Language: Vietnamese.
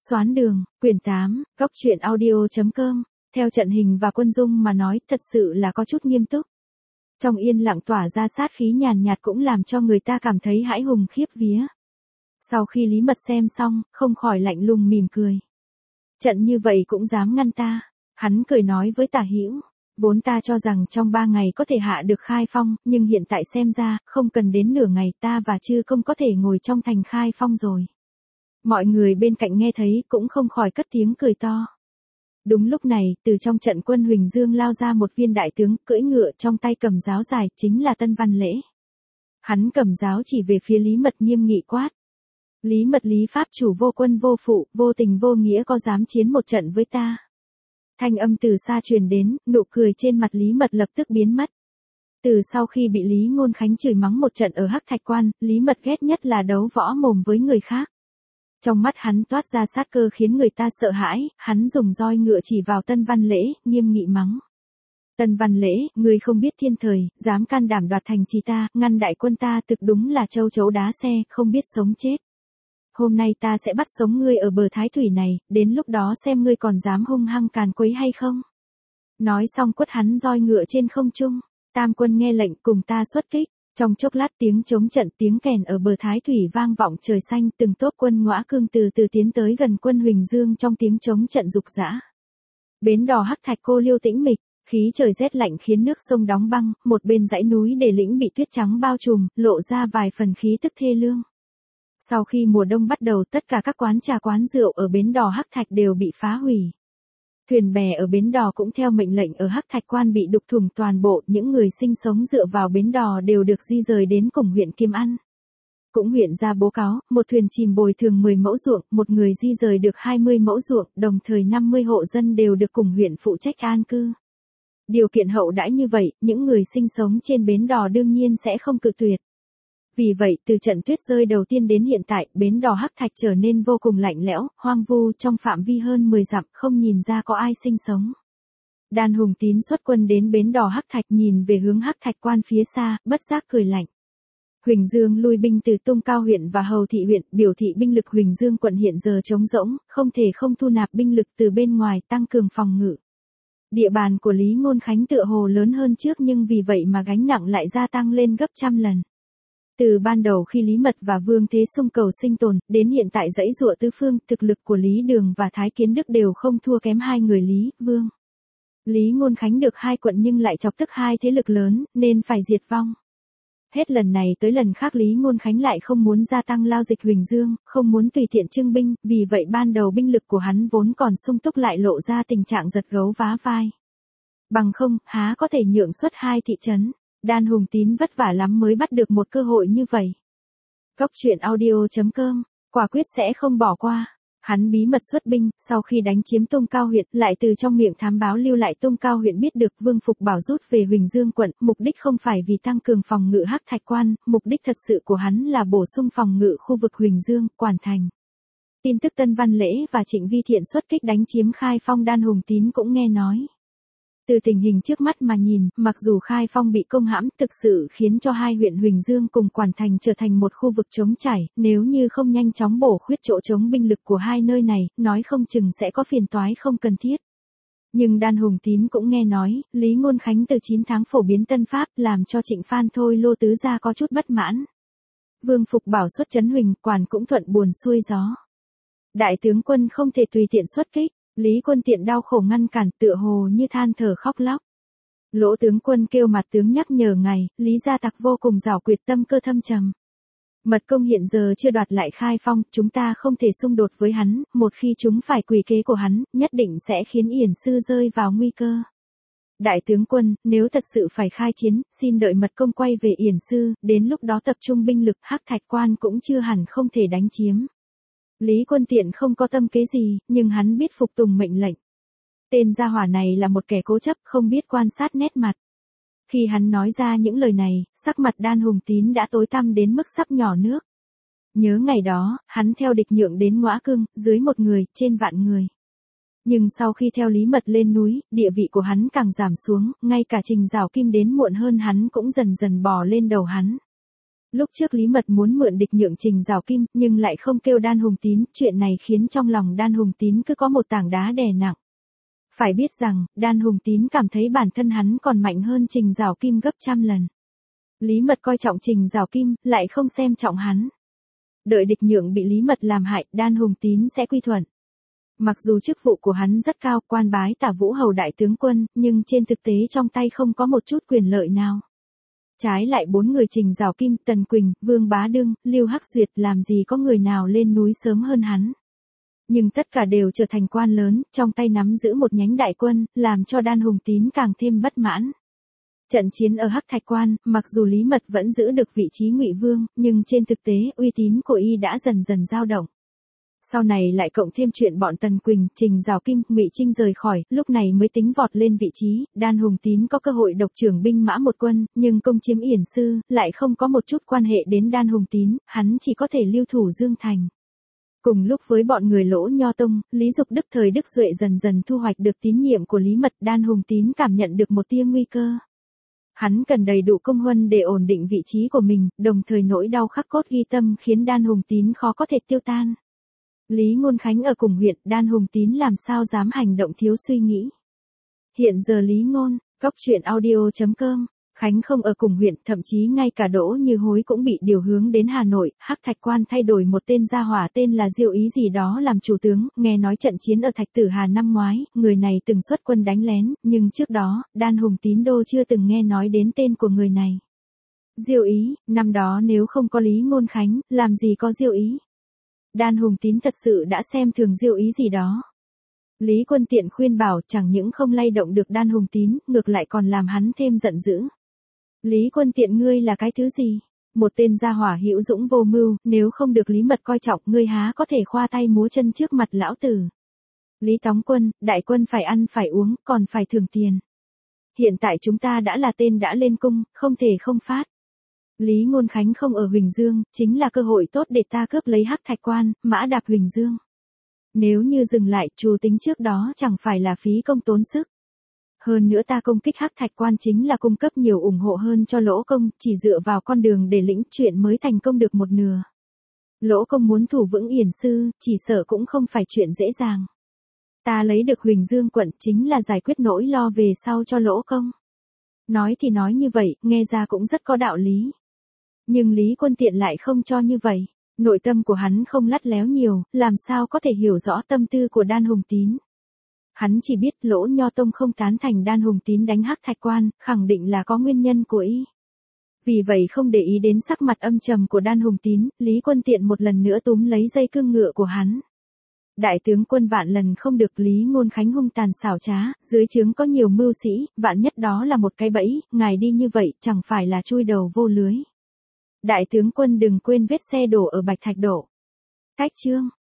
Xoán đường, quyển 8, góc truyện audio.com, theo trận hình và quân dung mà nói thật sự là có chút nghiêm túc. Trong yên lặng tỏa ra sát khí nhàn nhạt cũng làm cho người ta cảm thấy hãi hùng khiếp vía. Sau khi Lý Mật xem xong, không khỏi lạnh lùng mỉm cười. Trận như vậy cũng dám ngăn ta, hắn cười nói với Tả Hữu. Vốn ta cho rằng trong 3 ngày có thể hạ được Khai Phong, nhưng hiện tại xem ra, không cần đến nửa ngày ta và Chư Công có thể ngồi trong thành Khai Phong rồi. Mọi người bên cạnh nghe thấy cũng không khỏi cất tiếng cười to. Đúng lúc này, từ trong trận quân Huỳnh Dương lao ra một viên đại tướng, cưỡi ngựa trong tay cầm giáo dài, chính là Tân Văn Lễ. Hắn cầm giáo chỉ về phía Lý Mật nghiêm nghị quát. Lý Mật Lý Pháp chủ vô quân vô phụ, vô tình vô nghĩa có dám chiến một trận với ta. Thanh âm từ xa truyền đến, nụ cười trên mặt Lý Mật lập tức biến mất. Từ sau khi bị Lý Ngôn Khánh chửi mắng một trận ở Hắc Thạch Quan, Lý Mật ghét nhất là đấu võ mồm với người khác. Trong mắt hắn toát ra sát cơ khiến người ta sợ hãi, hắn dùng roi ngựa chỉ vào Tân Văn Lễ, nghiêm nghị mắng. Tân Văn Lễ, ngươi không biết thiên thời, dám can đảm đoạt thành trì ta, ngăn đại quân ta thực đúng là châu chấu đá xe, không biết sống chết. Hôm nay ta sẽ bắt sống ngươi ở bờ Thái Thủy này, đến lúc đó xem ngươi còn dám hung hăng càn quấy hay không. Nói xong quất hắn roi ngựa trên không trung, tam quân nghe lệnh cùng ta xuất kích. Trong chốc lát tiếng chống trận tiếng kèn ở bờ Thái Thủy vang vọng trời xanh, từng tốp quân Ngõa Cương từ từ tiến tới gần quân Huỳnh Dương trong tiếng chống trận rục rã. Bến đò Hắc Thạch cô liêu tĩnh mịch, khí trời rét lạnh khiến nước sông đóng băng, một bên dãy núi Đề Lĩnh bị tuyết trắng bao trùm, lộ ra vài phần khí tức thê lương. Sau khi mùa đông bắt đầu, tất cả các quán trà quán rượu ở bến đò Hắc Thạch đều bị phá hủy. Thuyền bè ở bến đò cũng theo mệnh lệnh ở Hắc Thạch Quan bị đục thủng toàn bộ, những người sinh sống dựa vào bến đò đều được di rời đến cùng huyện Kim An. Cũng huyện ra báo cáo, một thuyền chìm bồi thường 10 mẫu ruộng, một người di rời được 20 mẫu ruộng, đồng thời 50 hộ dân đều được cùng huyện phụ trách an cư. Điều kiện hậu đãi như vậy, những người sinh sống trên bến đò đương nhiên sẽ không cự tuyệt. Vì vậy, từ trận tuyết rơi đầu tiên đến hiện tại, bến đò Hắc Thạch trở nên vô cùng lạnh lẽo, hoang vu trong phạm vi hơn 10 dặm, không nhìn ra có ai sinh sống. Đan Hùng Tín xuất quân đến bến đò Hắc Thạch nhìn về hướng Hắc Thạch Quan phía xa, bất giác cười lạnh. Huỳnh Dương lui binh từ Tung Cao huyện và Hầu Thị huyện, biểu thị binh lực Huỳnh Dương quận hiện giờ trống rỗng, không thể không thu nạp binh lực từ bên ngoài tăng cường phòng ngự. Địa bàn của Lý Ngôn Khánh tựa hồ lớn hơn trước nhưng vì vậy mà gánh nặng lại gia tăng lên gấp trăm lần. Từ ban đầu khi Lý Mật và Vương Thế Sung cầu sinh tồn, đến hiện tại dãy giụa tứ phương, thực lực của Lý Đường và Thái Kiến Đức đều không thua kém hai người Lý, Vương. Lý Ngôn Khánh được 2 quận nhưng lại chọc tức 2 thế lực lớn, nên phải diệt vong. Hết lần này tới lần khác Lý Ngôn Khánh lại không muốn gia tăng lao dịch Huỳnh Dương, không muốn tùy tiện trưng binh, vì vậy ban đầu binh lực của hắn vốn còn sung túc lại lộ ra tình trạng giật gấu vá vai. Bằng không, há có thể nhượng xuất 2 thị trấn. Đan Hùng Tín vất vả lắm mới bắt được một cơ hội như vậy. Góc truyện audio.com, quả quyết sẽ không bỏ qua. Hắn bí mật xuất binh, sau khi đánh chiếm Tung Cao huyện, lại từ trong miệng thám báo lưu lại Tung Cao huyện biết được Vương Phục Bảo rút về Huỳnh Dương quận, mục đích không phải vì tăng cường phòng ngự Hắc Thạch Quan, mục đích thật sự của hắn là bổ sung phòng ngự khu vực Huỳnh Dương, Quản Thành. Tin tức Tân Văn Lễ và Trịnh Vi Thiện xuất kích đánh chiếm Khai Phong Đan Hùng Tín cũng nghe nói. Từ tình hình trước mắt mà nhìn, mặc dù Khai Phong bị công hãm thực sự khiến cho 2 huyện Huỳnh Dương cùng Quản Thành trở thành một khu vực trống trải, nếu như không nhanh chóng bổ khuyết chỗ trống binh lực của 2 nơi này, nói không chừng sẽ có phiền toái không cần thiết. Nhưng Đan Hùng Tín cũng nghe nói, Lý Ngôn Khánh từ 9 tháng phổ biến tân pháp làm cho Trịnh Phan Thôi Lô tứ gia có chút bất mãn. Vương Phục Bảo xuất trấn Huỳnh Quản cũng thuận buồm xuôi gió. Đại tướng quân không thể tùy tiện xuất kích. Lý Quân Tiện đau khổ ngăn cản tựa hồ như than thở khóc lóc. Lỗ tướng quân kêu mặt tướng nhắc nhở ngài, Lý gia tặc vô cùng giảo quyệt tâm cơ thâm trầm. Mật công hiện giờ chưa đoạt lại Khai Phong, chúng ta không thể xung đột với hắn, một khi chúng phải quỳ kế của hắn, nhất định sẽ khiến Yển Sư rơi vào nguy cơ. Đại tướng quân, nếu thật sự phải khai chiến, xin đợi Mật công quay về Yển Sư, đến lúc đó tập trung binh lực Hắc Thạch Quan cũng chưa hẳn không thể đánh chiếm. Lý Quân Tiện không có tâm kế gì, nhưng hắn biết phục tùng mệnh lệnh. Tên gia hỏa này là một kẻ cố chấp, không biết quan sát nét mặt. Khi hắn nói ra những lời này, sắc mặt Đan Hùng Tín đã tối tăm đến mức sắp nhỏ nước. Nhớ ngày đó, hắn theo địch nhượng đến Ngõa Cương, dưới 1 người, trên vạn người. Nhưng sau khi theo Lý Mật lên núi, địa vị của hắn càng giảm xuống, ngay cả Trình Giảo Kim đến muộn hơn hắn cũng dần dần bò lên đầu hắn. Lúc trước Lý Mật muốn mượn địch nhượng Trình Giảo Kim, nhưng lại không kêu Đan Hùng Tín, chuyện này khiến trong lòng Đan Hùng Tín cứ có một tảng đá đè nặng. Phải biết rằng, Đan Hùng Tín cảm thấy bản thân hắn còn mạnh hơn Trình Giảo Kim gấp trăm lần. Lý Mật coi trọng Trình Giảo Kim, lại không xem trọng hắn. Đợi địch nhượng bị Lý Mật làm hại, Đan Hùng Tín sẽ quy thuận. Mặc dù chức vụ của hắn rất cao, quan bái Tả Vũ Hầu đại tướng quân, nhưng trên thực tế trong tay không có một chút quyền lợi nào. Trái lại 4 người Trình Giảo Kim, Tần Quỳnh, Vương Bá Đương, Lưu Hắc Duyệt làm gì có người nào lên núi sớm hơn hắn. Nhưng tất cả đều trở thành quan lớn, trong tay nắm giữ một nhánh đại quân, làm cho Đan Hùng Tín càng thêm bất mãn. Trận chiến ở Hắc Thạch Quan, mặc dù Lý Mật vẫn giữ được vị trí Ngụy Vương, nhưng trên thực tế uy tín của y đã dần dần dao động. Sau này lại cộng thêm chuyện bọn Tần Quỳnh, Trình Giảo Kim, Ngụy Trinh rời khỏi, lúc này mới tính vọt lên vị trí, Đan Hùng Tín có cơ hội độc trưởng binh mã một quân, nhưng công chiếm Yển Sư, lại không có một chút quan hệ đến Đan Hùng Tín, hắn chỉ có thể lưu thủ Dương Thành. Cùng lúc với bọn người Lỗ Nho Tông, Lý Dục Đức thời Đức Duệ dần dần thu hoạch được tín nhiệm của Lý Mật, Đan Hùng Tín cảm nhận được một tia nguy cơ. Hắn cần đầy đủ công huân để ổn định vị trí của mình, đồng thời nỗi đau khắc cốt ghi tâm khiến Đan Hùng Tín khó có thể tiêu tan. Lý Ngôn Khánh ở cùng huyện, Đan Hùng Tín làm sao dám hành động thiếu suy nghĩ. Hiện giờ Lý Ngôn, góc truyện audio.com, Khánh không ở cùng huyện, thậm chí ngay cả Đỗ Như Hối cũng bị điều hướng đến Hà Nội, Hắc Thạch Quan thay đổi một tên gia hỏa tên là Diêu Ý gì đó làm chủ tướng, nghe nói trận chiến ở Thạch Tử Hà năm ngoái, người này từng xuất quân đánh lén, nhưng trước đó, Đan Hùng Tín đô chưa từng nghe nói đến tên của người này. Diêu Ý, năm đó nếu không có Lý Ngôn Khánh, làm gì có Diêu Ý. Đan Hùng Tín thật sự đã xem thường Diêu Ý gì đó. Lý Quân Tiện khuyên bảo chẳng những không lay động được Đan Hùng Tín, ngược lại còn làm hắn thêm giận dữ. Lý Quân Tiện ngươi là cái thứ gì? Một tên gia hỏa hữu dũng vô mưu, nếu không được Lý Mật coi trọng ngươi há có thể khoa tay múa chân trước mặt lão tử. Lý Tóng Quân, đại quân phải ăn phải uống, còn phải thưởng tiền. Hiện tại chúng ta đã là tên đã lên cung, không thể không phát. Lý Ngôn Khánh không ở Huỳnh Dương, chính là cơ hội tốt để ta cướp lấy Hắc Thạch Quan, mã đạp Huỳnh Dương. Nếu như dừng lại, chủ tính trước đó chẳng phải là phí công tốn sức. Hơn nữa ta công kích Hắc Thạch Quan chính là cung cấp nhiều ủng hộ hơn cho Lỗ Công, chỉ dựa vào con đường để lĩnh chuyện mới thành công được một nửa. Lỗ Công muốn thủ vững Yển Sư, chỉ sợ cũng không phải chuyện dễ dàng. Ta lấy được Huỳnh Dương quận chính là giải quyết nỗi lo về sau cho Lỗ Công. Nói thì nói như vậy, nghe ra cũng rất có đạo lý. Nhưng Lý Quân Tiện lại không cho như vậy. Nội tâm của hắn không lắt léo nhiều, làm sao có thể hiểu rõ tâm tư của Đan Hùng Tín. Hắn chỉ biết Lỗ Nho Tông không tán thành Đan Hùng Tín đánh Hắc Thạch Quan, khẳng định là có nguyên nhân của y. Vì vậy không để ý đến sắc mặt âm trầm của Đan Hùng Tín, Lý Quân Tiện một lần nữa túm lấy dây cương ngựa của hắn. Đại tướng quân vạn lần không được Lý Ngôn Khánh hung tàn xảo trá, dưới trướng có nhiều mưu sĩ, vạn nhất đó là một cái bẫy, ngài đi như vậy chẳng phải là chui đầu vô lưới. Đại tướng quân đừng quên vết xe đổ ở Bạch Thạch Đổ. Cách chương.